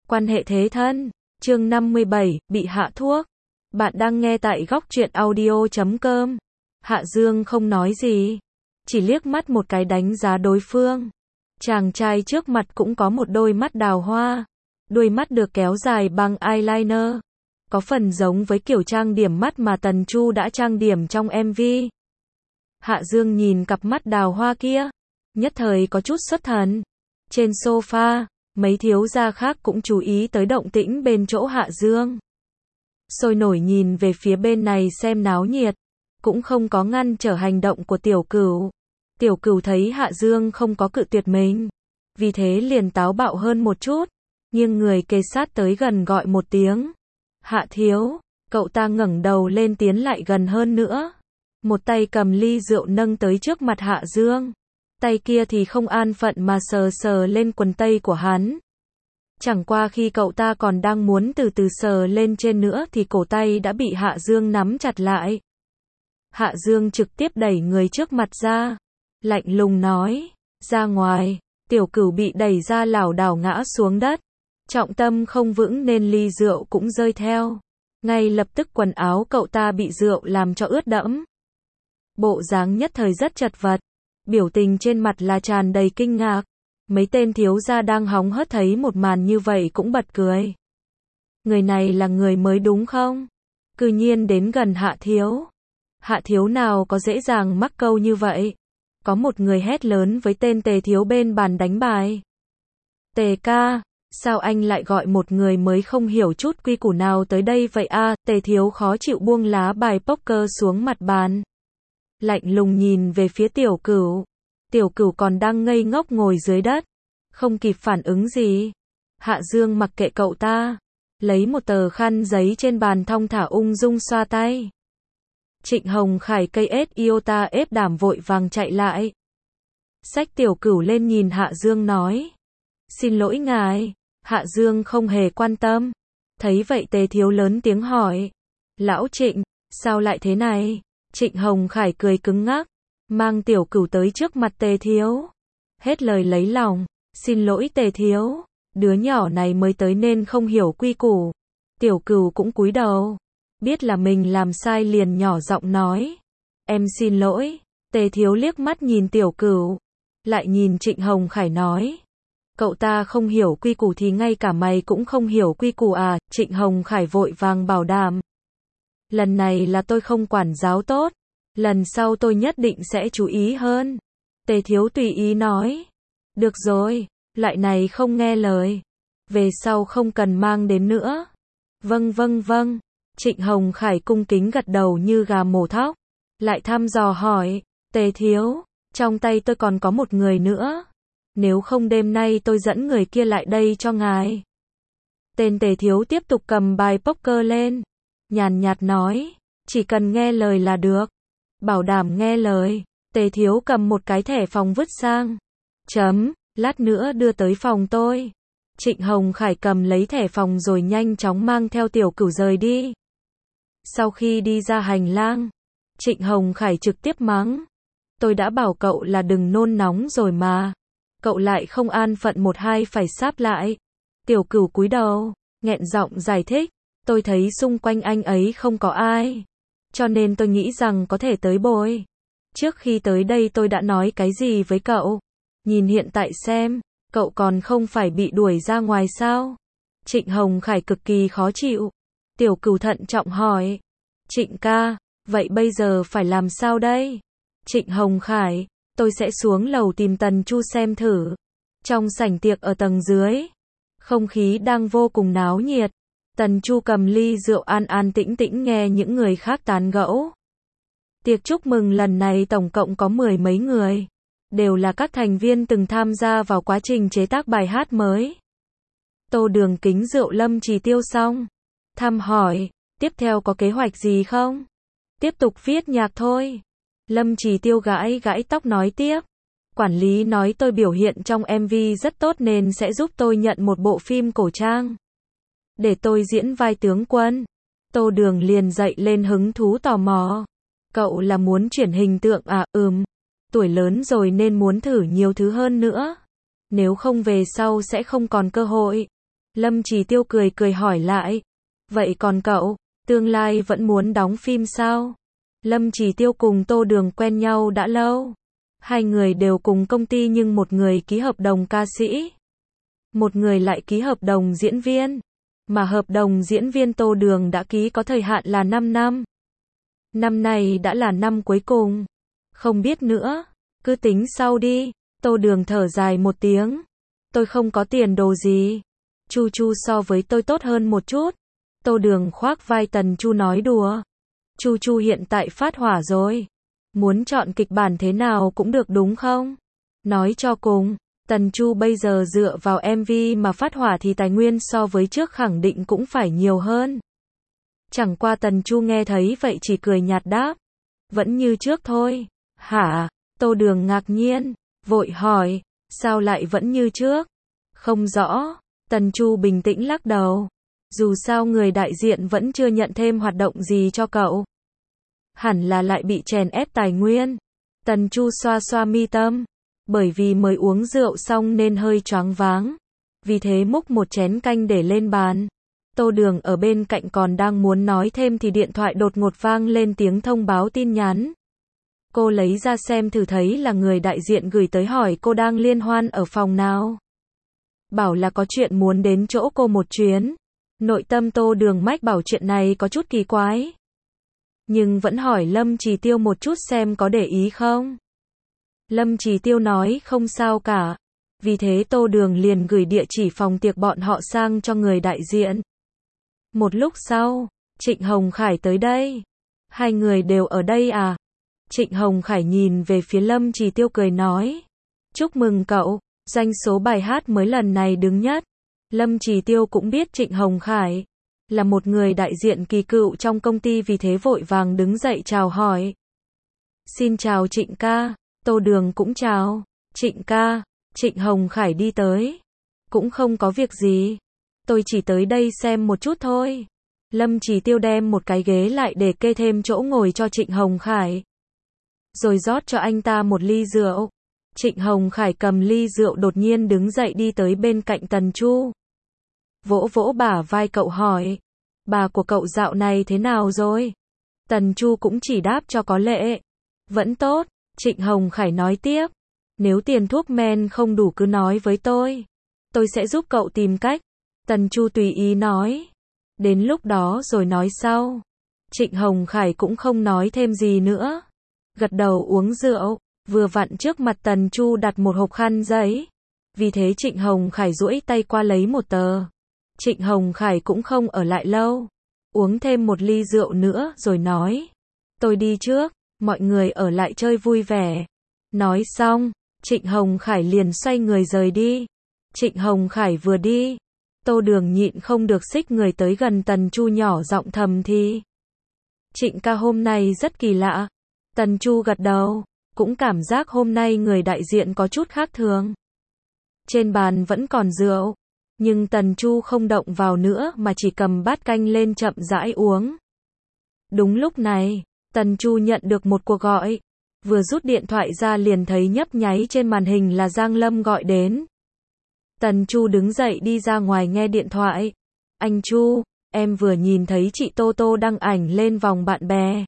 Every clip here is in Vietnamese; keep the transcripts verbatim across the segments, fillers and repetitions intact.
Quan hệ thế thân. Chương năm mươi bảy, bị hạ thuốc. Bạn đang nghe tại góc truyện audio chấm com. Hạ Dương không nói gì, chỉ liếc mắt một cái đánh giá đối phương. Chàng trai trước mặt cũng có một đôi mắt đào hoa, đuôi mắt được kéo dài bằng eyeliner, có phần giống với kiểu trang điểm mắt mà Tần Chu đã trang điểm trong em vê. Hạ Dương nhìn cặp mắt đào hoa kia, nhất thời có chút xuất thần. Trên sofa, mấy thiếu gia khác cũng chú ý tới động tĩnh bên chỗ Hạ Dương. Sôi nổi nhìn về phía bên này xem náo nhiệt, cũng không có ngăn trở hành động của Tiểu Cửu. Tiểu Cửu thấy Hạ Dương không có cự tuyệt mình, vì thế liền táo bạo hơn một chút, nhưng người kề sát tới gần gọi một tiếng. Hạ thiếu, cậu ta ngẩng đầu lên tiến lại gần hơn nữa. Một tay cầm ly rượu nâng tới trước mặt Hạ Dương. Tay kia thì không an phận mà sờ sờ lên quần tây của hắn. Chẳng qua khi cậu ta còn đang muốn từ từ sờ lên trên nữa thì cổ tay đã bị Hạ Dương nắm chặt lại. Hạ Dương trực tiếp đẩy người trước mặt ra, lạnh lùng nói, ra ngoài. Tiểu Cửu bị đẩy ra lảo đảo ngã xuống đất, trọng tâm không vững nên ly rượu cũng rơi theo. Ngay lập tức quần áo cậu ta bị rượu làm cho ướt đẫm. Bộ dáng nhất thời rất chật vật, biểu tình trên mặt là tràn đầy kinh ngạc. Mấy tên thiếu gia đang hóng hớt thấy một màn như vậy cũng bật cười. Người này là người mới đúng không? Cư nhiên đến gần Hạ thiếu. Hạ thiếu nào có dễ dàng mắc câu như vậy? Có một người hét lớn với tên Tề thiếu bên bàn đánh bài. Tề ca, sao anh lại gọi một người mới không hiểu chút quy củ nào tới đây vậy a? Tề thiếu khó chịu buông lá bài poker xuống mặt bàn, lạnh lùng nhìn về phía Tiểu Cửu. Tiểu Cửu còn đang ngây ngốc ngồi dưới đất, không kịp phản ứng gì. Hạ Dương mặc kệ cậu ta, lấy một tờ khăn giấy trên bàn thong thả ung dung xoa tay. Trịnh Hồng Khải cây ết iota ép đảm vội vàng chạy lại, xách Tiểu Cửu lên nhìn Hạ Dương nói, xin lỗi ngài. Hạ Dương không hề quan tâm. Thấy vậy Tề thiếu lớn tiếng hỏi, lão Trịnh, sao lại thế này? Trịnh Hồng Khải cười cứng ngắc, mang Tiểu Cửu tới trước mặt Tề thiếu, hết lời lấy lòng, xin lỗi Tề thiếu, đứa nhỏ này mới tới nên không hiểu quy củ. Tiểu Cửu cũng cúi đầu, biết là mình làm sai liền nhỏ giọng nói, em xin lỗi. Tề thiếu liếc mắt nhìn Tiểu Cửu, lại nhìn Trịnh Hồng Khải nói, cậu ta không hiểu quy củ thì ngay cả mày cũng không hiểu quy củ à? Trịnh Hồng Khải vội vàng bảo đảm, lần này là tôi không quản giáo tốt, lần sau tôi nhất định sẽ chú ý hơn. Tề thiếu tùy ý nói, được rồi, loại này không nghe lời, về sau không cần mang đến nữa. Vâng vâng vâng. Trịnh Hồng Khải cung kính gật đầu như gà mổ thóc, lại thăm dò hỏi, Tề thiếu, trong tay tôi còn có một người nữa, nếu không đêm nay tôi dẫn người kia lại đây cho ngài. Tên Tề thiếu tiếp tục cầm bài poker lên, nhàn nhạt nói, chỉ cần nghe lời là được, bảo đảm nghe lời. Tề thiếu cầm một cái thẻ phòng vứt sang, chấm, lát nữa đưa tới phòng tôi. Trịnh Hồng Khải cầm lấy thẻ phòng rồi nhanh chóng mang theo Tiểu Cửu rời đi. Sau khi đi ra hành lang, Trịnh Hồng Khải trực tiếp mắng, tôi đã bảo cậu là đừng nôn nóng rồi mà, cậu lại không an phận một hai phải sáp lại. Tiểu Cửu cúi đầu, nghẹn giọng giải thích, tôi thấy xung quanh anh ấy không có ai, cho nên tôi nghĩ rằng có thể tới bồi. Trước khi tới đây tôi đã nói cái gì với cậu? Nhìn hiện tại xem, cậu còn không phải bị đuổi ra ngoài sao? Trịnh Hồng Khải cực kỳ khó chịu. Tiểu Cửu thận trọng hỏi, Trịnh ca, vậy bây giờ phải làm sao đây? Trịnh Hồng Khải, tôi sẽ xuống lầu tìm Tần Chu xem thử. Trong sảnh tiệc ở tầng dưới, không khí đang vô cùng náo nhiệt. Tần Chu cầm ly rượu an an tĩnh tĩnh nghe những người khác tán gẫu. Tiệc chúc mừng lần này tổng cộng có mười mấy người, đều là các thành viên từng tham gia vào quá trình chế tác bài hát mới. Tô Đường kính rượu Lâm Trì Tiêu xong, thăm hỏi, tiếp theo có kế hoạch gì không? Tiếp tục viết nhạc thôi. Lâm Trì Tiêu gãi gãi tóc nói tiếp, quản lý nói tôi biểu hiện trong em vê rất tốt nên sẽ giúp tôi nhận một bộ phim cổ trang, để tôi diễn vai tướng quân. Tô Đường liền dậy lên hứng thú tò mò, cậu là muốn chuyển hình tượng à? Ừm, tuổi lớn rồi nên muốn thử nhiều thứ hơn nữa, nếu không về sau sẽ không còn cơ hội. Lâm Chỉ Tiêu cười cười hỏi lại. Vậy còn cậu, tương lai vẫn muốn đóng phim sao? Lâm Chỉ Tiêu cùng Tô Đường quen nhau đã lâu. Hai người đều cùng công ty nhưng một người ký hợp đồng ca sĩ, một người lại ký hợp đồng diễn viên. Mà hợp đồng diễn viên Tô Đường đã ký có thời hạn là năm năm. Năm này đã là năm cuối cùng. Không biết nữa, cứ tính sau đi. Tô Đường thở dài một tiếng. Tôi không có tiền đồ gì. Chu Chu so với tôi tốt hơn một chút. Tô Đường khoác vai Tần Chu nói đùa. Chu Chu hiện tại phát hỏa rồi. Muốn chọn kịch bản thế nào cũng được đúng không? Nói cho cùng, Tần Chu bây giờ dựa vào em vê mà phát hỏa thì tài nguyên so với trước khẳng định cũng phải nhiều hơn. Chẳng qua Tần Chu nghe thấy vậy chỉ cười nhạt đáp. Vẫn như trước thôi. Hả? Tô Đường ngạc nhiên, vội hỏi, sao lại vẫn như trước? Không rõ. Tần Chu bình tĩnh lắc đầu. Dù sao người đại diện vẫn chưa nhận thêm hoạt động gì cho cậu. Hẳn là lại bị chèn ép tài nguyên. Tần Chu xoa xoa mi tâm. Bởi vì mới uống rượu xong nên hơi choáng váng. Vì thế múc một chén canh để lên bàn. Tô Đường ở bên cạnh còn đang muốn nói thêm thì điện thoại đột ngột vang lên tiếng thông báo tin nhắn. Cô lấy ra xem thử thấy là người đại diện gửi tới hỏi cô đang liên hoan ở phòng nào. Bảo là có chuyện muốn đến chỗ cô một chuyến. Nội tâm Tô Đường mách bảo chuyện này có chút kỳ quái. Nhưng vẫn hỏi Lâm Chỉ Tiêu một chút xem có để ý không. Lâm Chỉ Tiêu nói không sao cả. Vì thế Tô Đường liền gửi địa chỉ phòng tiệc bọn họ sang cho người đại diện. Một lúc sau, Trịnh Hồng Khải tới đây. Hai người đều ở đây à? Trịnh Hồng Khải nhìn về phía Lâm Chỉ Tiêu cười nói. Chúc mừng cậu, doanh số bài hát mới lần này đứng nhất. Lâm Chỉ Tiêu cũng biết Trịnh Hồng Khải là một người đại diện kỳ cựu trong công ty vì thế vội vàng đứng dậy chào hỏi. Xin chào Trịnh ca. Tô Đường cũng chào. Trịnh ca. Trịnh Hồng Khải đi tới. Cũng không có việc gì. Tôi chỉ tới đây xem một chút thôi. Lâm Chỉ Tiêu đem một cái ghế lại để kê thêm chỗ ngồi cho Trịnh Hồng Khải. Rồi rót cho anh ta một ly rượu. Trịnh Hồng Khải cầm ly rượu đột nhiên đứng dậy đi tới bên cạnh Tần Chu. Vỗ vỗ bả vai cậu hỏi. Bà của cậu dạo này thế nào rồi? Tần Chu cũng chỉ đáp cho có lệ. Vẫn tốt. Trịnh Hồng Khải nói tiếp. Nếu tiền thuốc men không đủ cứ nói với tôi. Tôi sẽ giúp cậu tìm cách. Tần Chu tùy ý nói. Đến lúc đó rồi nói sau. Trịnh Hồng Khải cũng không nói thêm gì nữa. Gật đầu uống rượu. Vừa vặn trước mặt Tần Chu đặt một hộp khăn giấy. Vì thế Trịnh Hồng Khải duỗi tay qua lấy một tờ. Trịnh Hồng Khải cũng không ở lại lâu. Uống thêm một ly rượu nữa rồi nói. Tôi đi trước, mọi người ở lại chơi vui vẻ. Nói xong, Trịnh Hồng Khải liền xoay người rời đi. Trịnh Hồng Khải vừa đi. Tô Đường nhịn không được xích người tới gần Tần Chu nhỏ giọng thầm thì. Trịnh ca hôm nay rất kỳ lạ. Tần Chu gật đầu. Cũng cảm giác hôm nay người đại diện có chút khác thường. Trên bàn vẫn còn rượu. Nhưng Tần Chu không động vào nữa mà chỉ cầm bát canh lên chậm rãi uống. Đúng lúc này, Tần Chu nhận được một cuộc gọi. Vừa rút điện thoại ra liền thấy nhấp nháy trên màn hình là Giang Lâm gọi đến. Tần Chu đứng dậy đi ra ngoài nghe điện thoại. Anh Chu, em vừa nhìn thấy chị Tô Tô đăng ảnh lên vòng bạn bè.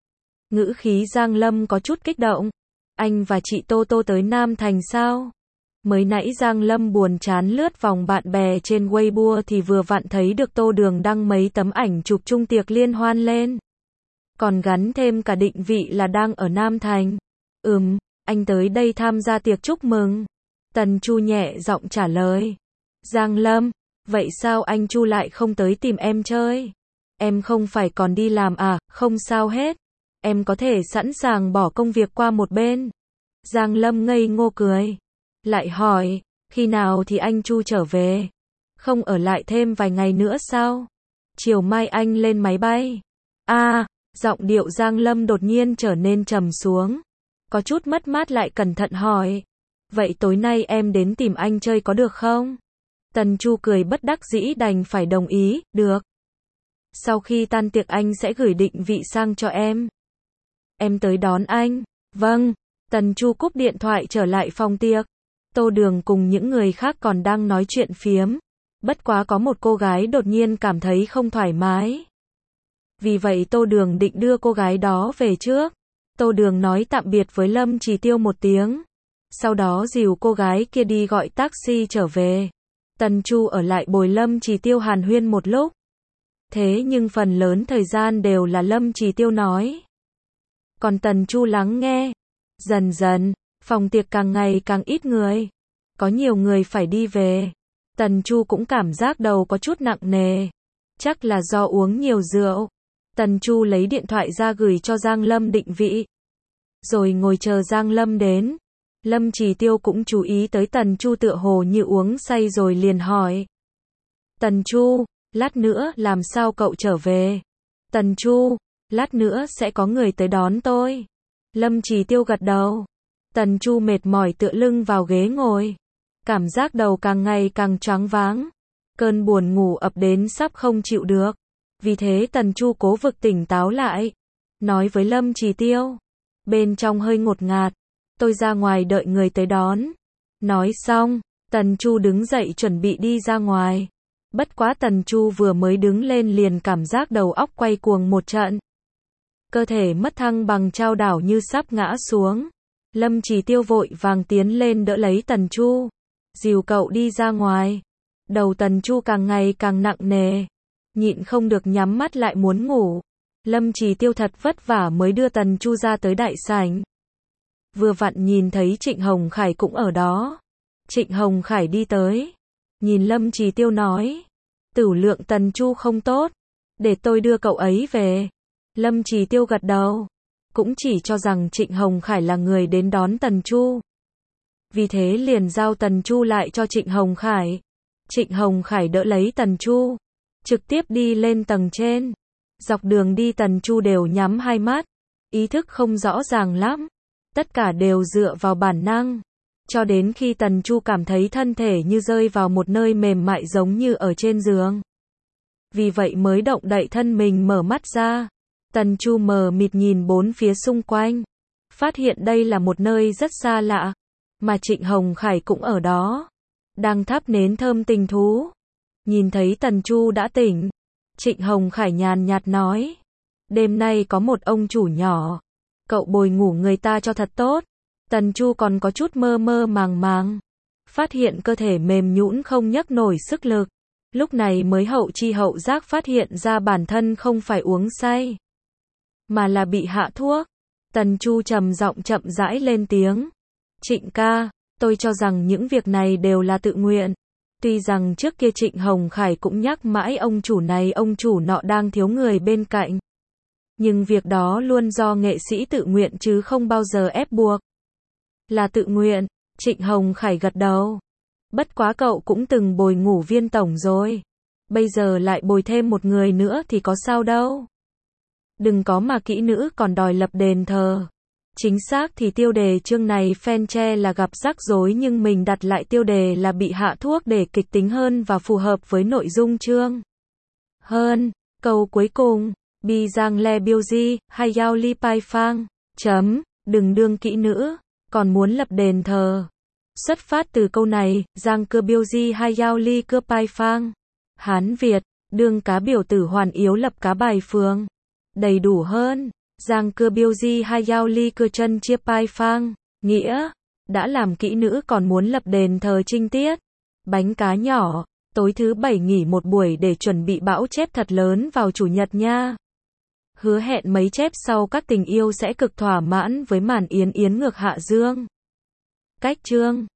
Ngữ khí Giang Lâm có chút kích động. Anh và chị Tô Tô tới Nam Thành sao? Mới nãy Giang Lâm buồn chán lướt vòng bạn bè trên Weibo thì vừa vặn thấy được Tô Đường đăng mấy tấm ảnh chụp chung tiệc liên hoan lên. Còn gắn thêm cả định vị là đang ở Nam Thành. Ừm, anh tới đây tham gia tiệc chúc mừng. Tần Chu nhẹ giọng trả lời. Giang Lâm, vậy sao anh Chu lại không tới tìm em chơi? Em không phải còn đi làm à? Không sao hết. Em có thể sẵn sàng bỏ công việc qua một bên. Giang Lâm ngây ngô cười. Lại hỏi, khi nào thì anh Chu trở về? Không ở lại thêm vài ngày nữa sao? Chiều mai anh lên máy bay. À, giọng điệu Giang Lâm đột nhiên trở nên trầm xuống. Có chút mất mát lại cẩn thận hỏi. Vậy tối nay em đến tìm anh chơi có được không? Tần Chu cười bất đắc dĩ đành phải đồng ý, được. Sau khi tan tiệc anh sẽ gửi định vị sang cho em. Em tới đón anh. Vâng. Tần Chu cúp điện thoại trở lại phòng tiệc. Tô Đường cùng những người khác còn đang nói chuyện phiếm. Bất quá có một cô gái đột nhiên cảm thấy không thoải mái. Vì vậy Tô Đường định đưa cô gái đó về trước. Tô Đường nói tạm biệt với Lâm Chỉ Tiêu một tiếng. Sau đó dìu cô gái kia đi gọi taxi trở về. Tần Chu ở lại bồi Lâm Chỉ Tiêu hàn huyên một lúc. Thế nhưng phần lớn thời gian đều là Lâm Chỉ Tiêu nói. Còn Tần Chu lắng nghe. Dần dần, phòng tiệc càng ngày càng ít người. Có nhiều người phải đi về. Tần Chu cũng cảm giác đầu có chút nặng nề. Chắc là do uống nhiều rượu. Tần Chu lấy điện thoại ra gửi cho Giang Lâm định vị. Rồi ngồi chờ Giang Lâm đến. Lâm Chỉ Tiêu cũng chú ý tới Tần Chu tựa hồ như uống say rồi liền hỏi. Tần Chu, lát nữa làm sao cậu trở về? Tần Chu, lát nữa sẽ có người tới đón tôi. Lâm Chỉ Tiêu gật đầu. Tần Chu mệt mỏi tựa lưng vào ghế ngồi. Cảm giác đầu càng ngày càng choáng váng. Cơn buồn ngủ ập đến sắp không chịu được. Vì thế Tần Chu cố vực tỉnh táo lại. Nói với Lâm Chỉ Tiêu. Bên trong hơi ngột ngạt. Tôi ra ngoài đợi người tới đón. Nói xong, Tần Chu đứng dậy chuẩn bị đi ra ngoài. Bất quá Tần Chu vừa mới đứng lên liền cảm giác đầu óc quay cuồng một trận. Cơ thể mất thăng bằng chao đảo như sắp ngã xuống. Lâm Chỉ Tiêu vội vàng tiến lên đỡ lấy Tần Chu. Dìu cậu đi ra ngoài. Đầu Tần Chu càng ngày càng nặng nề. Nhịn không được nhắm mắt lại muốn ngủ. Lâm Chỉ Tiêu thật vất vả mới đưa Tần Chu ra tới đại sảnh. Vừa vặn nhìn thấy Trịnh Hồng Khải cũng ở đó. Trịnh Hồng Khải đi tới. Nhìn Lâm Chỉ Tiêu nói. Tửu lượng Tần Chu không tốt. Để tôi đưa cậu ấy về. Lâm Chỉ Tiêu gật đầu. Cũng chỉ cho rằng Trịnh Hồng Khải là người đến đón Tần Chu. Vì thế liền giao Tần Chu lại cho Trịnh Hồng Khải. Trịnh Hồng Khải đỡ lấy Tần Chu. Trực tiếp đi lên tầng trên. Dọc đường đi Tần Chu đều nhắm hai mắt. Ý thức không rõ ràng lắm. Tất cả đều dựa vào bản năng. Cho đến khi Tần Chu cảm thấy thân thể như rơi vào một nơi mềm mại giống như ở trên giường. Vì vậy mới động đậy thân mình mở mắt ra. Tần Chu mờ mịt nhìn bốn phía xung quanh. Phát hiện đây là một nơi rất xa lạ. Mà Trịnh Hồng Khải cũng ở đó. Đang thắp nến thơm tình thú. Nhìn thấy Tần Chu đã tỉnh. Trịnh Hồng Khải nhàn nhạt nói. Đêm nay có một ông chủ nhỏ. Cậu bồi ngủ người ta cho thật tốt. Tần Chu còn có chút mơ mơ màng màng. Phát hiện cơ thể mềm nhũn không nhấc nổi sức lực. Lúc này mới hậu chi hậu giác phát hiện ra bản thân không phải uống say. Mà là bị hạ thuốc. Tần Chu trầm giọng chậm rãi lên tiếng. Trịnh ca, tôi cho rằng những việc này đều là tự nguyện. Tuy rằng trước kia Trịnh Hồng Khải cũng nhắc mãi ông chủ này ông chủ nọ đang thiếu người bên cạnh. Nhưng việc đó luôn do nghệ sĩ tự nguyện chứ không bao giờ ép buộc. Là tự nguyện, Trịnh Hồng Khải gật đầu. Bất quá cậu cũng từng bồi ngủ Viên tổng rồi. Bây giờ lại bồi thêm một người nữa thì có sao đâu. Đừng có mà kỹ nữ còn đòi lập đền thờ. Chính xác thì tiêu đề chương này fan che là gặp rắc rối nhưng mình đặt lại tiêu đề là bị hạ thuốc để kịch tính hơn và phù hợp với nội dung chương. Hơn, câu cuối cùng, Bi Giang Le Biêu Di, hay Yao Li Pai Phang, chấm, đừng đương kỹ nữ, còn muốn lập đền thờ. Xuất phát từ câu này, Giang Cơ Biêu Di hay Yao Li Cơ Pai Phang. Hán Việt, đương cá biểu tử hoàn yếu lập cá bài phương. Đầy đủ hơn. Giang Cơ Biêu Di hay Yao Li Cơ chân chia Pai Phang. Nghĩa, đã làm kỹ nữ còn muốn lập đền thờ trinh tiết. Bánh cá nhỏ, tối thứ bảy nghỉ một buổi để chuẩn bị bão chép thật lớn vào chủ nhật nha. Hứa hẹn mấy chép sau các tình yêu sẽ cực thỏa mãn với màn yến yến ngược Hạ Dương. Cách chương